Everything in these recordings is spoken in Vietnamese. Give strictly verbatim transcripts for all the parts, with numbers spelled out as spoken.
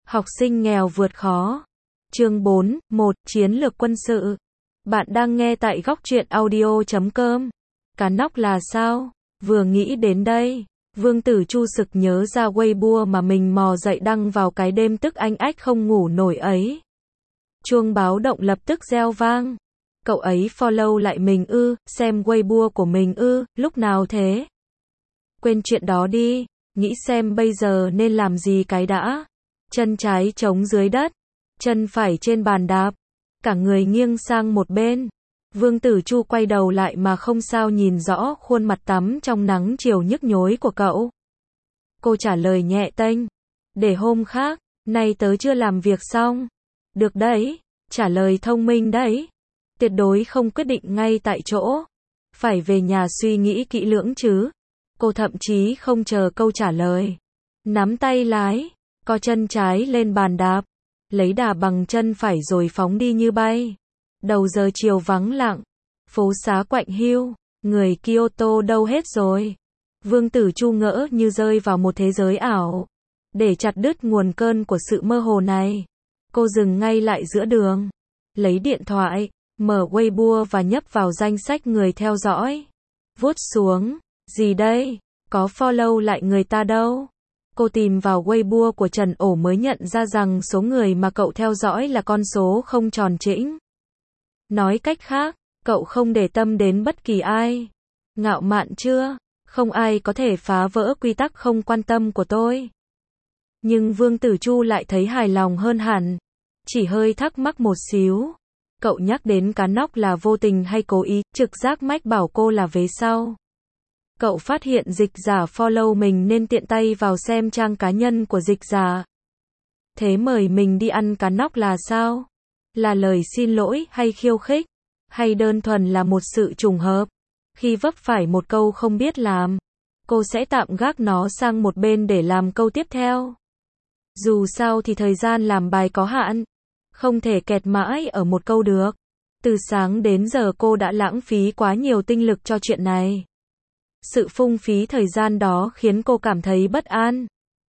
Học sinh nghèo vượt khó. Chương bốn, một. Chiến lược quân sự. Bạn đang nghe tại góc truyện audio chấm com. Cá nóc là sao? Vừa nghĩ đến đây, Vương Tử Chu sực nhớ ra Weibo mà mình mò dậy đăng vào cái đêm tức anh ách không ngủ nổi ấy. Chuông báo động lập tức reo vang. Cậu ấy follow lại mình ư, xem Weibo của mình ư, lúc nào thế? Quên chuyện đó đi, nghĩ xem bây giờ nên làm gì cái đã. Chân trái chống dưới đất, chân phải trên bàn đạp, cả người nghiêng sang một bên. Vương Tử Chu quay đầu lại mà không sao nhìn rõ khuôn mặt tắm trong nắng chiều nhức nhối của cậu. Cô trả lời nhẹ tênh, để hôm khác, nay tớ chưa làm việc xong. Được đấy, trả lời thông minh đấy. Tuyệt đối không quyết định ngay tại chỗ. Phải về nhà suy nghĩ kỹ lưỡng chứ. Cô thậm chí không chờ câu trả lời. Nắm tay lái, co chân trái lên bàn đạp, lấy đà bằng chân phải rồi phóng đi như bay. Đầu giờ chiều vắng lặng, phố xá quạnh hiu, người Kyoto đâu hết rồi. Vương Tử Chu ngỡ như rơi vào một thế giới ảo. Để chặt đứt nguồn cơn của sự mơ hồ này, cô dừng ngay lại giữa đường, lấy điện thoại, mở Weibo và nhấp vào danh sách người theo dõi. Vuốt xuống, gì đây? Có follow lại người ta đâu. Cô tìm vào Weibo của Trần Ổ mới nhận ra rằng số người mà cậu theo dõi là con số không tròn chỉnh. Nói cách khác, cậu không để tâm đến bất kỳ ai. Ngạo mạn chưa? Không ai có thể phá vỡ quy tắc không quan tâm của tôi. Nhưng Vương Tử Chu lại thấy hài lòng hơn hẳn. Chỉ hơi thắc mắc một xíu. Cậu nhắc đến cá nóc là vô tình hay cố ý, trực giác mách bảo cô là vế sau. Cậu phát hiện Dịch Giả follow mình nên tiện tay vào xem trang cá nhân của Dịch Giả. Thế mời mình đi ăn cá nóc là sao? Là lời xin lỗi hay khiêu khích? Hay đơn thuần là một sự trùng hợp? Khi vấp phải một câu không biết làm, cô sẽ tạm gác nó sang một bên để làm câu tiếp theo. Dù sao thì thời gian làm bài có hạn, không thể kẹt mãi ở một câu được. Từ sáng đến giờ cô đã lãng phí quá nhiều tinh lực cho chuyện này. Sự phung phí thời gian đó khiến cô cảm thấy bất an.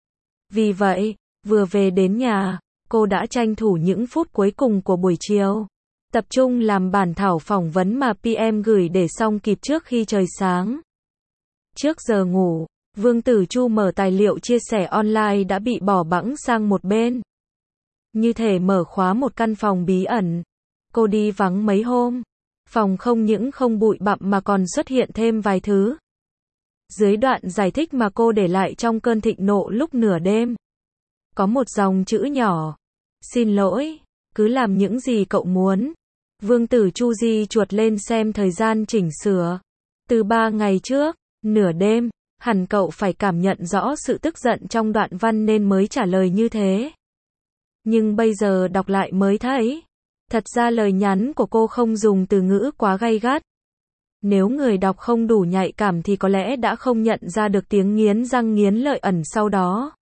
Vì vậy, vừa về đến nhà, cô đã tranh thủ những phút cuối cùng của buổi chiều, tập trung làm bản thảo phỏng vấn mà pê em gửi để xong kịp trước khi trời sáng. Trước giờ ngủ, Vương Tử Chu mở tài liệu chia sẻ online đã bị bỏ bẵng sang một bên. Như thể mở khóa một căn phòng bí ẩn. Cô đi vắng mấy hôm. Phòng không những không bụi bặm mà còn xuất hiện thêm vài thứ. Dưới đoạn giải thích mà cô để lại trong cơn thịnh nộ lúc nửa đêm, có một dòng chữ nhỏ. Xin lỗi, cứ làm những gì cậu muốn. Vương Tử Chu di chuột lên xem thời gian chỉnh sửa. Từ ba ngày trước, nửa đêm, hẳn cậu phải cảm nhận rõ sự tức giận trong đoạn văn nên mới trả lời như thế. Nhưng bây giờ đọc lại mới thấy, thật ra lời nhắn của cô không dùng từ ngữ quá gay gắt. Nếu người đọc không đủ nhạy cảm thì có lẽ đã không nhận ra được tiếng nghiến răng nghiến lợi ẩn sau đó.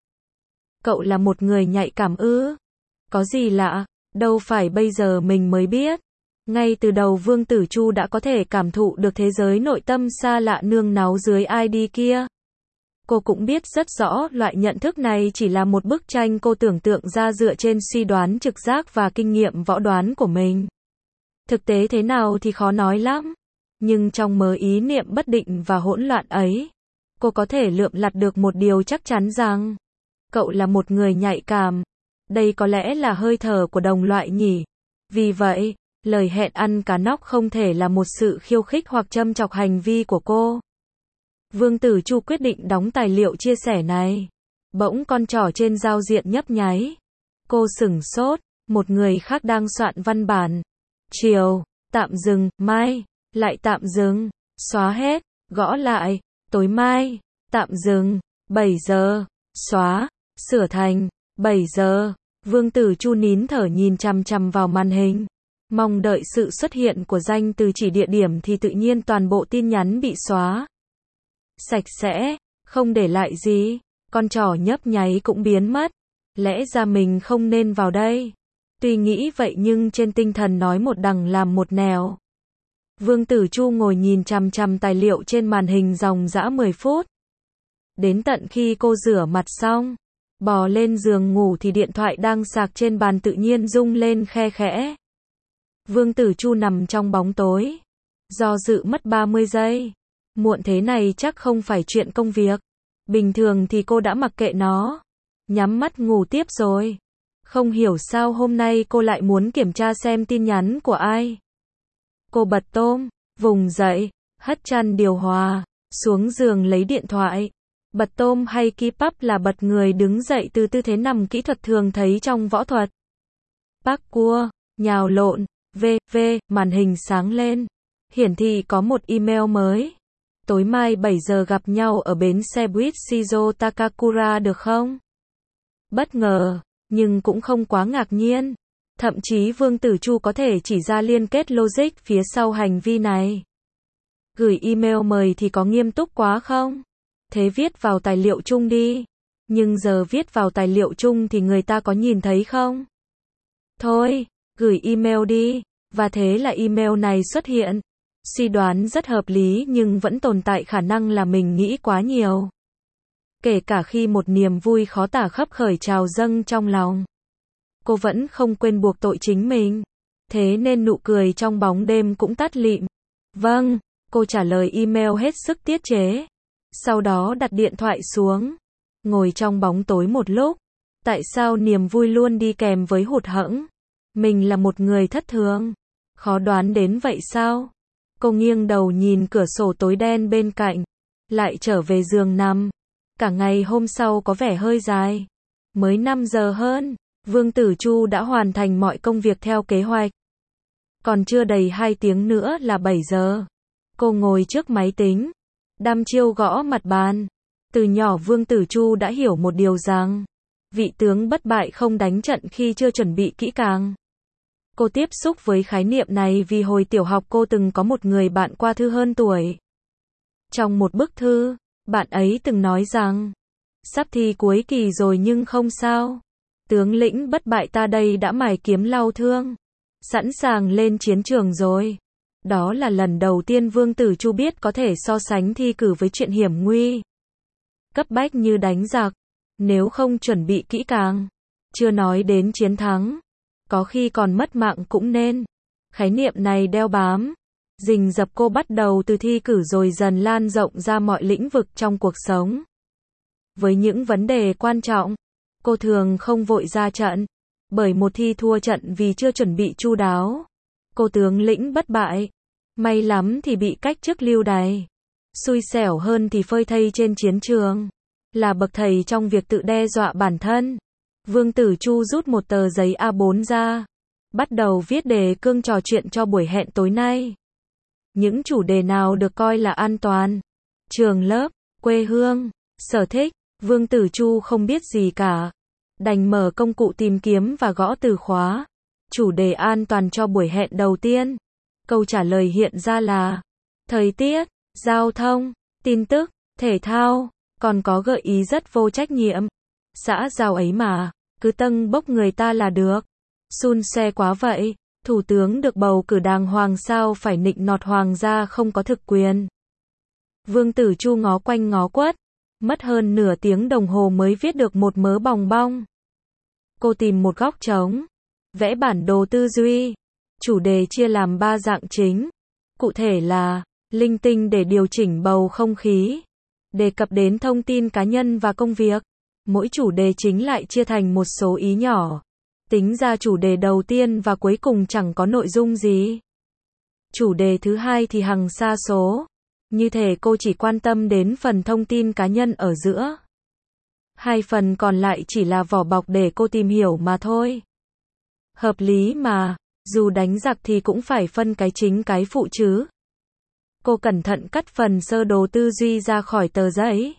Cậu là một người nhạy cảm ư? Có gì lạ, đâu phải bây giờ mình mới biết. Ngay từ đầu Vương Tử Chu đã có thể cảm thụ được thế giới nội tâm xa lạ nương náu dưới i đê kia. Cô cũng biết rất rõ loại nhận thức này chỉ là một bức tranh cô tưởng tượng ra dựa trên suy đoán trực giác và kinh nghiệm võ đoán của mình. Thực tế thế nào thì khó nói lắm. Nhưng trong mớ ý niệm bất định và hỗn loạn ấy, cô có thể lượm lặt được một điều chắc chắn rằng cậu là một người nhạy cảm. Đây có lẽ là hơi thở của đồng loại nhỉ. Vì vậy, lời hẹn ăn cá nóc không thể là một sự khiêu khích hoặc châm chọc hành vi của cô. Vương Tử Chu quyết định đóng tài liệu chia sẻ này. Bỗng con trỏ trên giao diện nhấp nháy. Cô sửng sốt, một người khác đang soạn văn bản. Chiều, tạm dừng, mai, lại tạm dừng, xóa hết, gõ lại, tối mai, tạm dừng, bảy giờ, xóa, sửa thành, bảy giờ. Vương Tử Chu nín thở nhìn chằm chằm vào màn hình. Mong đợi sự xuất hiện của danh từ chỉ địa điểm thì tự nhiên toàn bộ tin nhắn bị xóa. Sạch sẽ, không để lại gì, con trỏ nhấp nháy cũng biến mất. Lẽ ra mình không nên vào đây. Tuy nghĩ vậy nhưng trên tinh thần nói một đằng làm một nẻo. Vương Tử Chu ngồi nhìn chằm chằm tài liệu trên màn hình dòng dã mười phút. Đến tận khi cô rửa mặt xong, Bò lên giường ngủ thì điện thoại đang sạc trên bàn tự nhiên rung lên khe khẽ. Vương Tử Chu nằm trong bóng tối. Do dự mất ba mươi giây. Muộn thế này chắc không phải chuyện công việc. Bình thường thì cô đã mặc kệ nó. Nhắm mắt ngủ tiếp rồi. Không hiểu sao hôm nay cô lại muốn kiểm tra xem tin nhắn của ai. Cô bật tôm, vùng dậy, hất chăn điều hòa, xuống giường lấy điện thoại. Bật tôm hay keep up là bật người đứng dậy từ tư thế nằm kỹ thuật thường thấy trong võ thuật. Parkour, nhào lộn, v, v, màn hình sáng lên. Hiển thị có một email mới. Tối mai bảy giờ gặp nhau ở bến xe buýt Shizuo Takakura được không? Bất ngờ, nhưng cũng không quá ngạc nhiên. Thậm chí Vương Tử Chu có thể chỉ ra liên kết logic phía sau hành vi này. Gửi email mời thì có nghiêm túc quá không? Thế viết vào tài liệu chung đi. Nhưng giờ viết vào tài liệu chung thì người ta có nhìn thấy không? Thôi, gửi email đi. Và thế là email này xuất hiện. Suy đoán rất hợp lý nhưng vẫn tồn tại khả năng là mình nghĩ quá nhiều. Kể cả khi một niềm vui khó tả khấp khởi trào dâng trong lòng. Cô vẫn không quên buộc tội chính mình. Thế nên nụ cười trong bóng đêm cũng tắt lịm. Vâng, cô trả lời email hết sức tiết chế. Sau đó đặt điện thoại xuống. Ngồi trong bóng tối một lúc. Tại sao niềm vui luôn đi kèm với hụt hẫng? Mình là một người thất thường. Khó đoán đến vậy sao? Cô nghiêng đầu nhìn cửa sổ tối đen bên cạnh. Lại trở về giường nằm. Cả ngày hôm sau có vẻ hơi dài. Mới năm giờ hơn. Vương Tử Chu đã hoàn thành mọi công việc theo kế hoạch. Còn chưa đầy hai tiếng nữa là bảy giờ. Cô ngồi trước máy tính. Đăm chiêu gõ mặt bàn. Từ nhỏ Vương Tử Chu đã hiểu một điều rằng. Vị tướng bất bại không đánh trận khi chưa chuẩn bị kỹ càng. Cô tiếp xúc với khái niệm này vì hồi tiểu học cô từng có một người bạn qua thư hơn tuổi. Trong một bức thư, bạn ấy từng nói rằng. Sắp thi cuối kỳ rồi nhưng không sao. Tướng lĩnh bất bại ta đây đã mài kiếm lau thương. Sẵn sàng lên chiến trường rồi. Đó là lần đầu tiên Vương Tử Chu biết có thể so sánh thi cử với chuyện hiểm nguy. Cấp bách như đánh giặc. Nếu không chuẩn bị kỹ càng. Chưa nói đến chiến thắng. Có khi còn mất mạng cũng nên. Khái niệm này đeo bám. Rình rập cô bắt đầu từ thi cử rồi dần lan rộng ra mọi lĩnh vực trong cuộc sống. Với những vấn đề quan trọng. Cô thường không vội ra trận. Bởi một thi thua trận vì chưa chuẩn bị chu đáo. Cô tướng lĩnh bất bại. May lắm thì bị cách chức lưu đày. Xui xẻo hơn thì phơi thây trên chiến trường. Là bậc thầy trong việc tự đe dọa bản thân. Vương Tử Chu rút một tờ giấy A bốn ra. Bắt đầu viết đề cương trò chuyện cho buổi hẹn tối nay. Những chủ đề nào được coi là an toàn? Trường lớp, quê hương, sở thích. Vương Tử Chu không biết gì cả. Đành mở công cụ tìm kiếm và gõ từ khóa. Chủ đề an toàn cho buổi hẹn đầu tiên. Câu trả lời hiện ra là thời tiết, giao thông, tin tức, thể thao. Còn có gợi ý rất vô trách nhiệm. Xã giao ấy mà, cứ tâng bốc người ta là được. Xun xe quá vậy. Thủ tướng được bầu cử đàng hoàng sao phải nịnh nọt hoàng gia không có thực quyền. Vương Tử Chu ngó quanh ngó quất. Mất hơn nửa tiếng đồng hồ mới viết được một mớ bòng bong. Cô tìm một góc trống. Vẽ bản đồ tư duy. Chủ đề chia làm ba dạng chính. Cụ thể là linh tinh để điều chỉnh bầu không khí. Đề cập đến thông tin cá nhân và công việc. Mỗi chủ đề chính lại chia thành một số ý nhỏ. Tính ra chủ đề đầu tiên và cuối cùng chẳng có nội dung gì. Chủ đề thứ hai thì hằng sa số. Như thể cô chỉ quan tâm đến phần thông tin cá nhân ở giữa. Hai phần còn lại chỉ là vỏ bọc để cô tìm hiểu mà thôi. Hợp lý mà, dù đánh giặc thì cũng phải phân cái chính cái phụ chứ. Cô cẩn thận cắt phần sơ đồ tư duy ra khỏi tờ giấy.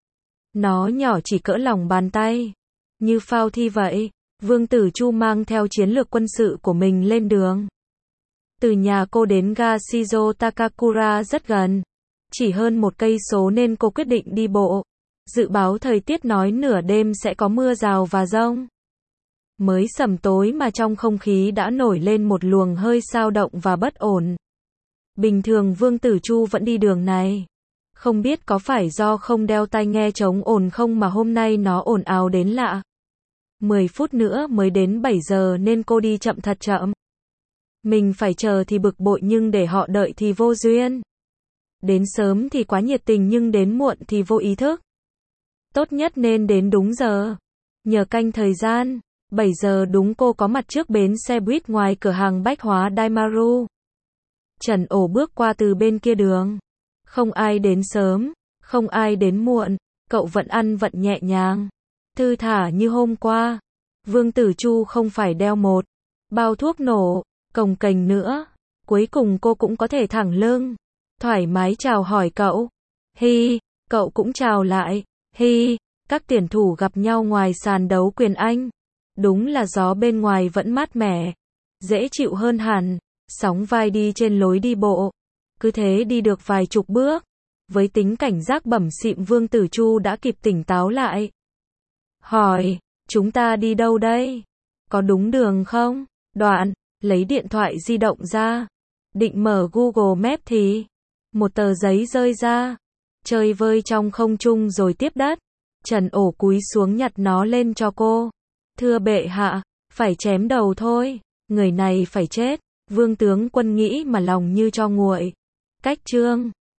Nó nhỏ chỉ cỡ lòng bàn tay. Như phao thi vậy, Vương Tử Chu mang theo chiến lược quân sự của mình lên đường. Từ nhà cô đến ga Shizuo Takakura rất gần. Chỉ hơn một cây số nên cô quyết định đi bộ. Dự báo thời tiết nói nửa đêm sẽ có mưa rào và dông. Mới sẩm tối mà trong không khí đã nổi lên một luồng hơi xao động và bất ổn. Bình thường Vương Tử Chu vẫn đi đường này. Không biết có phải do không đeo tai nghe chống ồn không mà hôm nay nó ồn ào đến lạ. mười phút nữa mới đến bảy giờ nên cô đi chậm thật chậm. Mình phải chờ thì bực bội nhưng để họ đợi thì vô duyên. Đến sớm thì quá nhiệt tình nhưng đến muộn thì vô ý thức. Tốt nhất nên đến đúng giờ. Nhờ canh thời gian, bảy giờ đúng cô có mặt trước bến xe buýt ngoài cửa hàng bách hóa Daimaru. Trần Ổ bước qua từ bên kia đường. Không ai đến sớm, không ai đến muộn, cậu vẫn ăn vận nhẹ nhàng, thư thả như hôm qua. Vương Tử Chu không phải đeo một bao thuốc nổ, cồng kềnh nữa. Cuối cùng cô cũng có thể thẳng lưng, thoải mái chào hỏi cậu. Hi, cậu cũng chào lại. Hi, các tuyển thủ gặp nhau ngoài sàn đấu quyền Anh. Đúng là gió bên ngoài vẫn mát mẻ, dễ chịu hơn hẳn. Sóng vai đi trên lối đi bộ. Cứ thế đi được vài chục bước. Với tính cảnh giác bẩm xịm Vương Tử Chu đã kịp tỉnh táo lại. Hỏi, chúng ta đi đâu đây? Có đúng đường không? Đoạn, lấy điện thoại di động ra. Định mở Google Maps thì một tờ giấy rơi ra. Chơi vơi trong không trung rồi tiếp đất. Trần Ổ cúi xuống nhặt nó lên cho cô. Thưa bệ hạ, phải chém đầu thôi. Người này phải chết. Vương tướng quân nghĩ mà lòng như cho nguội. Cách chương